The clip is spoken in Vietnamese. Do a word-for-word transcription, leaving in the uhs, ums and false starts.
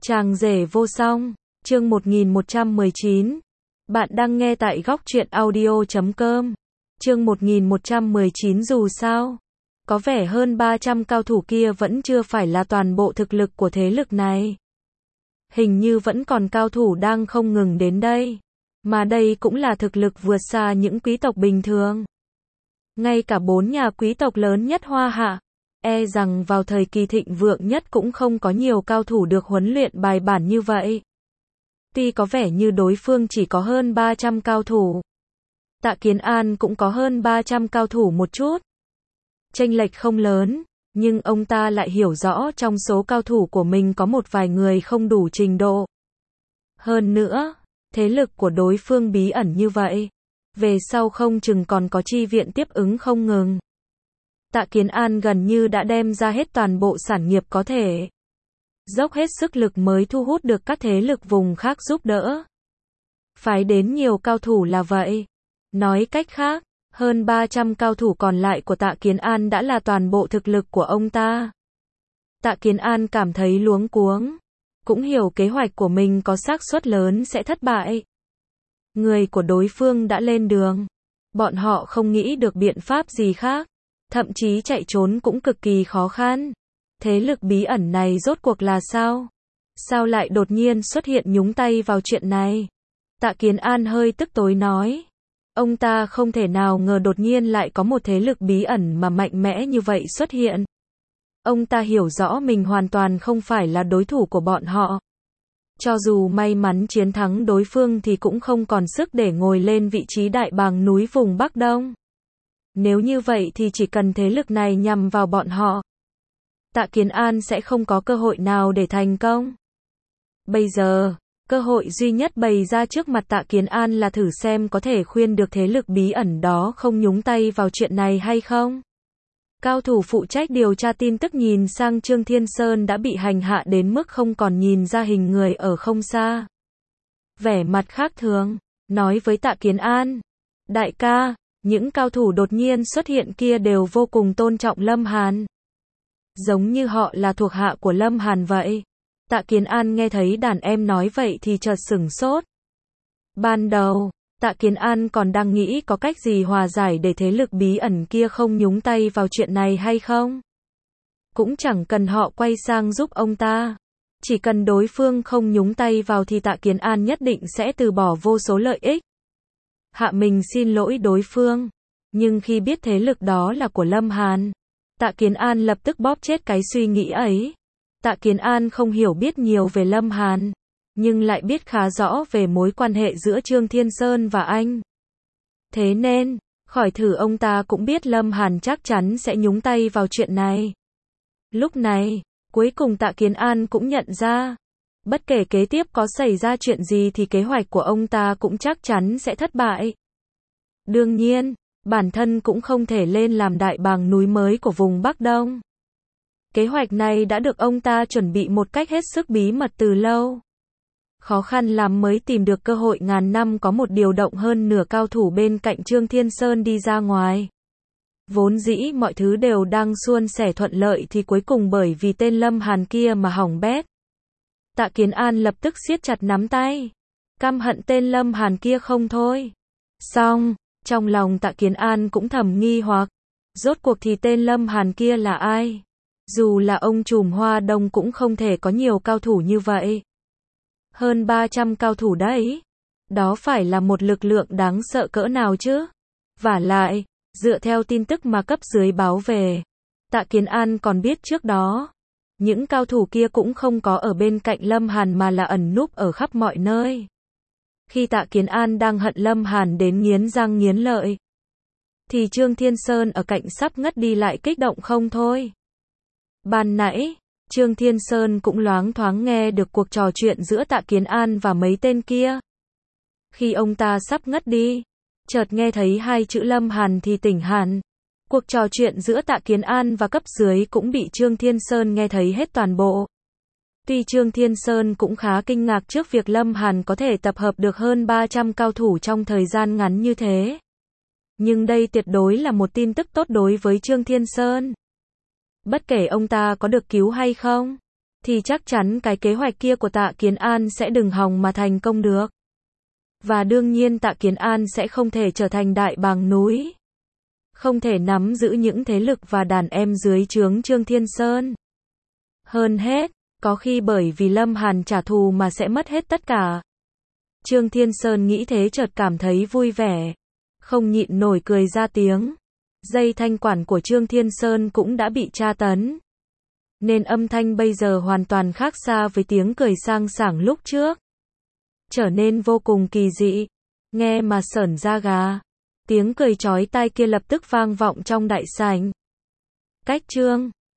Chàng rể vô song, chương một nghìn một trăm mười chín. Bạn đang nghe tại góc truyện audio chấm com. Chương một nghìn một trăm mười chín dù sao, có vẻ hơn ba trăm cao thủ kia vẫn chưa phải là toàn bộ thực lực của thế lực này. Hình như vẫn còn cao thủ đang không ngừng đến đây. Mà đây cũng là thực lực vượt xa những quý tộc bình thường. Ngay cả bốn nhà quý tộc lớn nhất Hoa Hạ, e rằng vào thời kỳ thịnh vượng nhất cũng không có nhiều cao thủ được huấn luyện bài bản như vậy. Tuy có vẻ như đối phương chỉ có hơn ba trăm cao thủ, Tạ Kiến An cũng có hơn ba trăm cao thủ một chút. Chênh lệch không lớn, nhưng ông ta lại hiểu rõ trong số cao thủ của mình có một vài người không đủ trình độ. Hơn nữa, thế lực của đối phương bí ẩn như vậy, về sau không chừng còn có chi viện tiếp ứng không ngừng. Tạ Kiến An gần như đã đem ra hết toàn bộ sản nghiệp có thể, dốc hết sức lực mới thu hút được các thế lực vùng khác giúp đỡ. Phái đến nhiều cao thủ là vậy. Nói cách khác, hơn ba trăm cao thủ còn lại của Tạ Kiến An đã là toàn bộ thực lực của ông ta. Tạ Kiến An cảm thấy luống cuống, cũng hiểu kế hoạch của mình có xác suất lớn sẽ thất bại. Người của đối phương đã lên đường, bọn họ không nghĩ được biện pháp gì khác, thậm chí chạy trốn cũng cực kỳ khó khăn. Thế lực bí ẩn này rốt cuộc là sao? Sao lại đột nhiên xuất hiện nhúng tay vào chuyện này? Tạ Kiến An hơi tức tối nói. Ông ta không thể nào ngờ đột nhiên lại có một thế lực bí ẩn mà mạnh mẽ như vậy xuất hiện. Ông ta hiểu rõ mình hoàn toàn không phải là đối thủ của bọn họ. Cho dù may mắn chiến thắng đối phương thì cũng không còn sức để ngồi lên vị trí đại bàng núi vùng Bắc Đông. Nếu như vậy thì chỉ cần thế lực này nhằm vào bọn họ, Tạ Kiến An sẽ không có cơ hội nào để thành công. Bây giờ, cơ hội duy nhất bày ra trước mặt Tạ Kiến An là thử xem có thể khuyên được thế lực bí ẩn đó không nhúng tay vào chuyện này hay không. Cao thủ phụ trách điều tra tin tức nhìn sang Trương Thiên Sơn đã bị hành hạ đến mức không còn nhìn ra hình người ở không xa. Vẻ mặt khác thường, nói với Tạ Kiến An. Đại ca, những cao thủ đột nhiên xuất hiện kia đều vô cùng tôn trọng Lâm Hàn. Giống như họ là thuộc hạ của Lâm Hàn vậy. Tạ Kiến An nghe thấy đàn em nói vậy thì chợt sửng sốt. Ban đầu, Tạ Kiến An còn đang nghĩ có cách gì hòa giải để thế lực bí ẩn kia không nhúng tay vào chuyện này hay không. Cũng chẳng cần họ quay sang giúp ông ta. Chỉ cần đối phương không nhúng tay vào thì Tạ Kiến An nhất định sẽ từ bỏ vô số lợi ích. Hạ mình xin lỗi đối phương. Nhưng khi biết thế lực đó là của Lâm Hàn, Tạ Kiến An lập tức bóp chết cái suy nghĩ ấy. Tạ Kiến An không hiểu biết nhiều về Lâm Hàn, nhưng lại biết khá rõ về mối quan hệ giữa Trương Thiên Sơn và anh. Thế nên, khỏi thử ông ta cũng biết Lâm Hàn chắc chắn sẽ nhúng tay vào chuyện này. Lúc này, cuối cùng Tạ Kiến An cũng nhận ra, bất kể kế tiếp có xảy ra chuyện gì thì kế hoạch của ông ta cũng chắc chắn sẽ thất bại. Đương nhiên, bản thân cũng không thể lên làm đại bàng núi mới của vùng Bắc Đông. Kế hoạch này đã được ông ta chuẩn bị một cách hết sức bí mật từ lâu. Khó khăn lắm mới tìm được cơ hội ngàn năm có một điều động hơn nửa cao thủ bên cạnh Trương Thiên Sơn đi ra ngoài. Vốn dĩ mọi thứ đều đang suôn sẻ thuận lợi thì cuối cùng bởi vì tên Lâm Hàn kia mà hỏng bét. Tạ Kiến An lập tức siết chặt nắm tay. Căm hận tên Lâm Hàn kia không thôi. Xong, trong lòng Tạ Kiến An cũng thầm nghi hoặc. Rốt cuộc thì tên Lâm Hàn kia là ai? Dù là ông trùm Hoa Đông cũng không thể có nhiều cao thủ như vậy. Hơn ba trăm cao thủ đấy. Đó phải là một lực lượng đáng sợ cỡ nào chứ? Vả lại, dựa theo tin tức mà cấp dưới báo về, Tạ Kiến An còn biết trước đó, những cao thủ kia cũng không có ở bên cạnh Lâm Hàn mà là ẩn núp ở khắp mọi nơi. Khi Tạ Kiến An đang hận Lâm Hàn đến nghiến răng nghiến lợi, thì Trương Thiên Sơn ở cạnh sắp ngất đi lại kích động không thôi. Ban nãy, Trương Thiên Sơn cũng loáng thoáng nghe được cuộc trò chuyện giữa Tạ Kiến An và mấy tên kia. Khi ông ta sắp ngất đi, chợt nghe thấy hai chữ Lâm Hàn thì tỉnh hẳn. Cuộc trò chuyện giữa Tạ Kiến An và cấp dưới cũng bị Trương Thiên Sơn nghe thấy hết toàn bộ. Tuy Trương Thiên Sơn cũng khá kinh ngạc trước việc Lâm Hàn có thể tập hợp được hơn ba trăm cao thủ trong thời gian ngắn như thế. Nhưng đây tuyệt đối là một tin tức tốt đối với Trương Thiên Sơn. Bất kể ông ta có được cứu hay không, thì chắc chắn cái kế hoạch kia của Tạ Kiến An sẽ đừng hòng mà thành công được. Và đương nhiên Tạ Kiến An sẽ không thể trở thành đại bàng núi. Không thể nắm giữ những thế lực và đàn em dưới trướng Trương Thiên Sơn. Hơn hết, có khi bởi vì Lâm Hàn trả thù mà sẽ mất hết tất cả. Trương Thiên Sơn nghĩ thế chợt cảm thấy vui vẻ. Không nhịn nổi cười ra tiếng. Dây thanh quản của Trương Thiên Sơn cũng đã bị tra tấn. Nên âm thanh bây giờ hoàn toàn khác xa với tiếng cười sang sảng lúc trước. Trở nên vô cùng kỳ dị. Nghe mà sởn da gà. Tiếng cười chói tai kia lập tức vang vọng trong đại sảnh. Cách Trương